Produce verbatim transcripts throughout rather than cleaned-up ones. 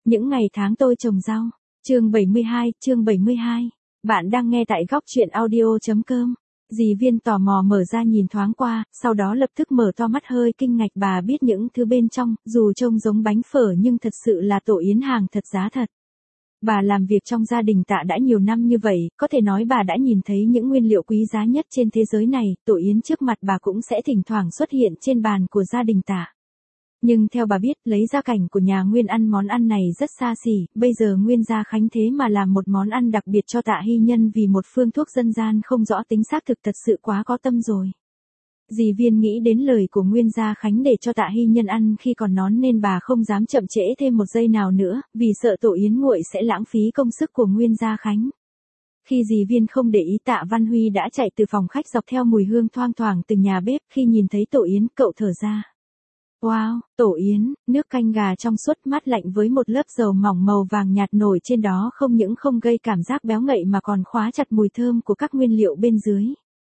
Những ngày tháng tôi trồng rau. Chương bảy mươi hai, chương bảy mươi hai. Bạn đang nghe tại góc truyện audio chấm com. Dì Viên tò mò mở ra nhìn thoáng qua, sau đó lập tức mở to mắt hơi kinh ngạc. Bà biết những thứ bên trong, dù trông giống bánh phở nhưng thật sự là tổ yến hàng thật giá thật. Bà làm việc trong gia đình Tạ đã nhiều năm như vậy, có thể nói bà đã nhìn thấy những nguyên liệu quý giá nhất trên thế giới này. Tổ yến trước mặt bà cũng sẽ thỉnh thoảng xuất hiện trên bàn của gia đình Tạ. Nhưng theo bà biết, lấy gia cảnh của nhà Nguyên ăn món ăn này rất xa xỉ, bây giờ Nguyên gia Khánh thế mà làm một món ăn đặc biệt cho Tạ Hy Nhân vì một phương thuốc dân gian không rõ tính xác thực thật sự quá có tâm rồi. Dì Viên nghĩ đến lời của Nguyên gia Khánh để cho Tạ Hy Nhân ăn khi còn nón nên bà không dám chậm trễ thêm một giây nào nữa, vì sợ tổ yến nguội sẽ lãng phí công sức của Nguyên gia Khánh. Khi dì Viên không để ý, Tạ Văn Huy đã chạy từ phòng khách dọc theo mùi hương thoang thoảng từ nhà bếp. Khi nhìn thấy tổ yến, cậu thở ra. Wow, tổ yến, nước canh gà trong suốt mát lạnh với một lớp dầu mỏng màu vàng nhạt nổi trên đó không những không gây cảm giác béo ngậy mà còn khóa chặt mùi thơm của các nguyên liệu bên dưới.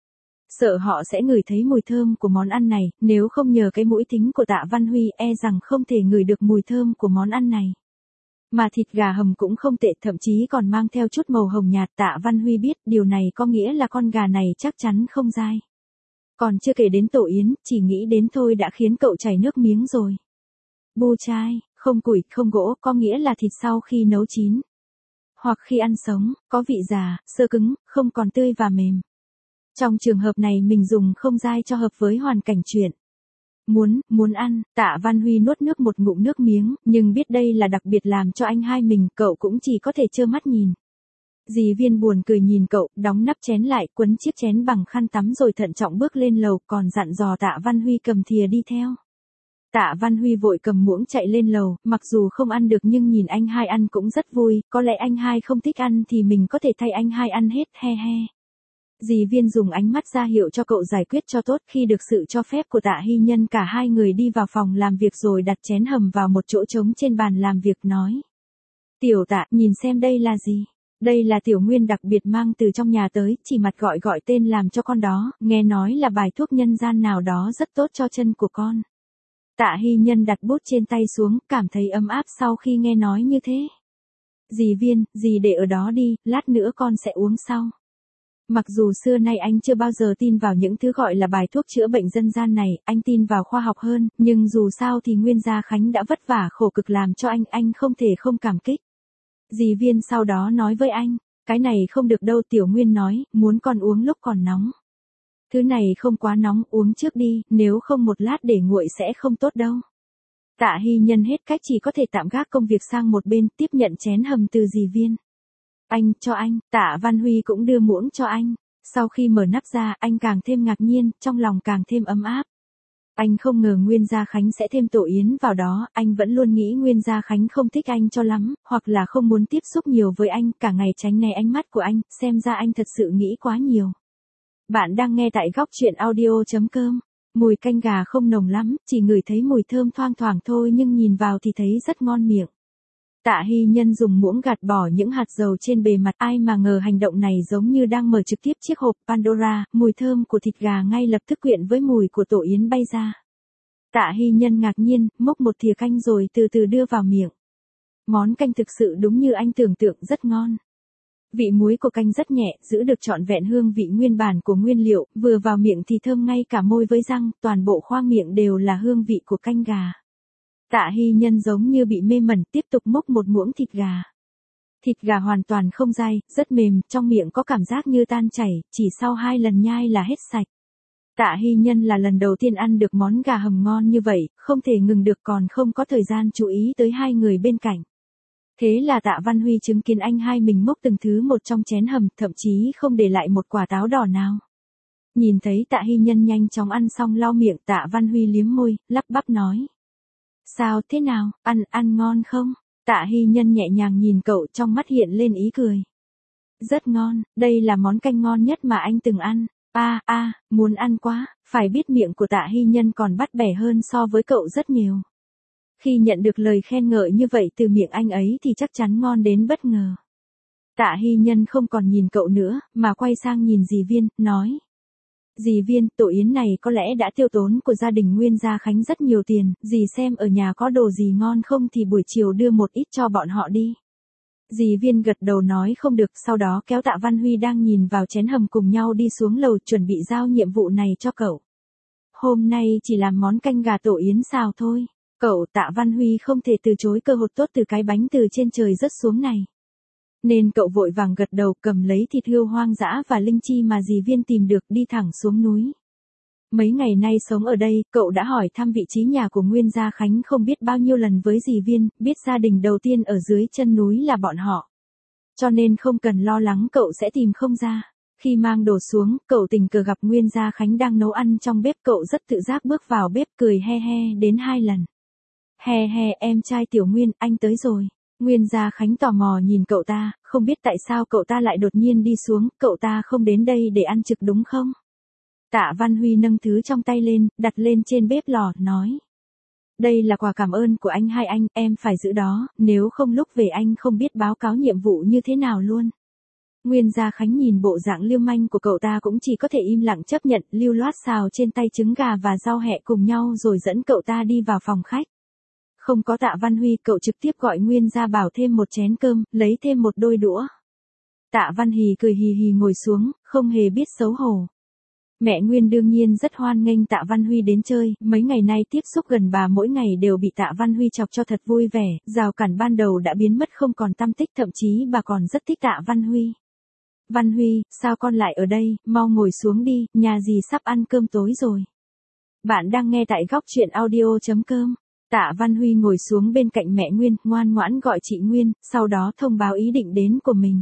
Sợ họ sẽ ngửi thấy mùi thơm của món ăn này, nếu không nhờ cái mũi thính của Tạ Văn Huy e rằng không thể ngửi được mùi thơm của món ăn này. Mà thịt gà hầm cũng không tệ, thậm chí còn mang theo chút màu hồng nhạt. Tạ Văn Huy biết điều này có nghĩa là con gà này chắc chắn không dai. Còn chưa kể đến tổ yến, chỉ nghĩ đến thôi đã khiến cậu chảy nước miếng rồi. Bu chai, không củi, không gỗ, có nghĩa là thịt sau khi nấu chín. Hoặc khi ăn sống, có vị già, sơ cứng, không còn tươi và mềm. Trong trường hợp này mình dùng không dai cho hợp với hoàn cảnh chuyện. Muốn, muốn ăn, Tạ Văn Huy nuốt nước một ngụm nước miếng, nhưng biết đây là đặc biệt làm cho anh hai mình, cậu cũng chỉ có thể trơ mắt nhìn. Dì Viên buồn cười nhìn cậu, đóng nắp chén lại, quấn chiếc chén bằng khăn tắm rồi thận trọng bước lên lầu, còn dặn dò Tạ Văn Huy cầm thìa đi theo. Tạ Văn Huy vội cầm muỗng chạy lên lầu, mặc dù không ăn được nhưng nhìn anh hai ăn cũng rất vui, có lẽ anh hai không thích ăn thì mình có thể thay anh hai ăn hết, he he. Dì Viên dùng ánh mắt ra hiệu cho cậu giải quyết cho tốt. Khi được sự cho phép của Tạ Hy Nhân, cả hai người đi vào phòng làm việc rồi đặt chén hầm vào một chỗ trống trên bàn làm việc, nói. Tiểu Tạ, nhìn xem đây là gì? Đây là tiểu nguyên đặc biệt mang từ trong nhà tới, chỉ mặt gọi gọi tên làm cho con đó, nghe nói là bài thuốc nhân gian nào đó rất tốt cho chân của con. Tạ Hy Nhân đặt bút trên tay xuống, cảm thấy ấm áp sau khi nghe nói như thế. Dì Viên, dì để ở đó đi, lát nữa con sẽ uống sau. Mặc dù xưa nay anh chưa bao giờ tin vào những thứ gọi là bài thuốc chữa bệnh dân gian này, anh tin vào khoa học hơn, nhưng dù sao thì Nguyên gia Khánh đã vất vả khổ cực làm cho anh, anh không thể không cảm kích. Dì Viên sau đó nói với anh, cái này không được đâu. Tiểu Nguyên nói, muốn con uống lúc còn nóng. Thứ này không quá nóng, uống trước đi, nếu không một lát để nguội sẽ không tốt đâu. Tạ Hy Nhân hết cách chỉ có thể tạm gác công việc sang một bên, tiếp nhận chén hầm từ dì Viên. Anh, cho anh. Tạ Văn Huy cũng đưa muỗng cho anh. Sau khi mở nắp ra, anh càng thêm ngạc nhiên, trong lòng càng thêm ấm áp. Anh không ngờ Nguyên gia Khánh sẽ thêm tổ yến vào đó, anh vẫn luôn nghĩ Nguyên gia Khánh không thích anh cho lắm, hoặc là không muốn tiếp xúc nhiều với anh, cả ngày tránh né ánh mắt của anh, xem ra anh thật sự nghĩ quá nhiều. Bạn đang nghe tại góc truyện audio chấm com. Mùi canh gà không nồng lắm, chỉ ngửi thấy mùi thơm thoang thoảng thôi nhưng nhìn vào thì thấy rất ngon miệng. Tạ Hy Nhân dùng muỗng gạt bỏ những hạt dầu trên bề mặt, ai mà ngờ hành động này giống như đang mở trực tiếp chiếc hộp Pandora, mùi thơm của thịt gà ngay lập tức quyện với mùi của tổ yến bay ra. Tạ Hy Nhân ngạc nhiên, múc một thìa canh rồi từ từ đưa vào miệng. Món canh thực sự đúng như anh tưởng tượng, rất ngon. Vị muối của canh rất nhẹ, giữ được trọn vẹn hương vị nguyên bản của nguyên liệu, vừa vào miệng thì thơm ngay cả môi với răng, toàn bộ khoang miệng đều là hương vị của canh gà. Tạ Hy Nhân giống như bị mê mẩn, tiếp tục múc một muỗng thịt gà. Thịt gà hoàn toàn không dai, rất mềm, trong miệng có cảm giác như tan chảy, chỉ sau hai lần nhai là hết sạch. Tạ Hy Nhân là lần đầu tiên ăn được món gà hầm ngon như vậy, không thể ngừng được, còn không có thời gian chú ý tới hai người bên cạnh. Thế là Tạ Văn Huy chứng kiến anh hai mình múc từng thứ một trong chén hầm, thậm chí không để lại một quả táo đỏ nào. Nhìn thấy Tạ Hy Nhân nhanh chóng ăn xong lau miệng, Tạ Văn Huy liếm môi, lắp bắp nói. Sao thế nào, ăn, ăn ngon không? Tạ Hy Nhân nhẹ nhàng nhìn cậu, trong mắt hiện lên ý cười. Rất ngon, đây là món canh ngon nhất mà anh từng ăn. A a, à, muốn ăn quá, phải biết miệng của Tạ Hy Nhân còn bắt bẻ hơn so với cậu rất nhiều. Khi nhận được lời khen ngợi như vậy từ miệng anh ấy thì chắc chắn ngon đến bất ngờ. Tạ Hy Nhân không còn nhìn cậu nữa, mà quay sang nhìn dì Viên, nói. Dì Viên, tổ yến này có lẽ đã tiêu tốn của gia đình Nguyên Gia Khánh rất nhiều tiền, dì xem ở nhà có đồ gì ngon không thì buổi chiều đưa một ít cho bọn họ đi. Dì Viên gật đầu nói không được, sau đó kéo Tạ Văn Huy đang nhìn vào chén hầm cùng nhau đi xuống lầu chuẩn bị giao nhiệm vụ này cho cậu. Hôm nay chỉ làm món canh gà tổ yến xào thôi. Cậu Tạ Văn Huy không thể từ chối cơ hội tốt từ cái bánh từ trên trời rớt xuống này. Nên cậu vội vàng gật đầu cầm lấy thịt hươu hoang dã và linh chi mà dì Viên tìm được đi thẳng xuống núi. Mấy ngày nay sống ở đây, cậu đã hỏi thăm vị trí nhà của Nguyên Gia Khánh không biết bao nhiêu lần với dì Viên, biết gia đình đầu tiên ở dưới chân núi là bọn họ. Cho nên không cần lo lắng cậu sẽ tìm không ra. Khi mang đồ xuống, cậu tình cờ gặp Nguyên Gia Khánh đang nấu ăn trong bếp, cậu rất tự giác bước vào bếp cười he he đến hai lần. He he, em trai Tiểu Nguyên, anh tới rồi. Nguyên Gia Khánh tò mò nhìn cậu ta, không biết tại sao cậu ta lại đột nhiên đi xuống, cậu ta không đến đây để ăn trực đúng không? Tạ Văn Huy nâng thứ trong tay lên, đặt lên trên bếp lò, nói. Đây là quà cảm ơn của anh hai anh, em phải giữ đó, nếu không lúc về anh không biết báo cáo nhiệm vụ như thế nào luôn. Nguyên Gia Khánh nhìn bộ dạng lưu manh của cậu ta cũng chỉ có thể im lặng chấp nhận, lưu loát xào trên tay trứng gà và rau hẹ cùng nhau rồi dẫn cậu ta đi vào phòng khách. Không có Tạ Văn Huy, cậu trực tiếp gọi Nguyên Gia Bảo thêm một chén cơm, lấy thêm một đôi đũa. Tạ Văn Hì cười hì hì ngồi xuống, không hề biết xấu hổ. Mẹ Nguyên đương nhiên rất hoan nghênh Tạ Văn Huy đến chơi, mấy ngày nay tiếp xúc gần bà mỗi ngày đều bị Tạ Văn Huy chọc cho thật vui vẻ, rào cản ban đầu đã biến mất không còn tăm tích, thậm chí bà còn rất thích Tạ Văn Huy. Văn Huy, sao con lại ở đây, mau ngồi xuống đi, nhà dì sắp ăn cơm tối rồi. Bạn đang nghe tại góc truyện audio.com. Tạ Văn Huy ngồi xuống bên cạnh mẹ Nguyên, ngoan ngoãn gọi chị Nguyên, sau đó thông báo ý định đến của mình.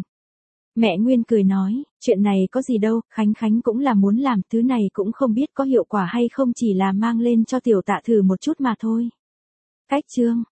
Mẹ Nguyên cười nói, chuyện này có gì đâu, Khánh Khánh cũng là muốn làm, thứ này cũng không biết có hiệu quả hay không, chỉ là mang lên cho tiểu Tạ thử một chút mà thôi. Cách chương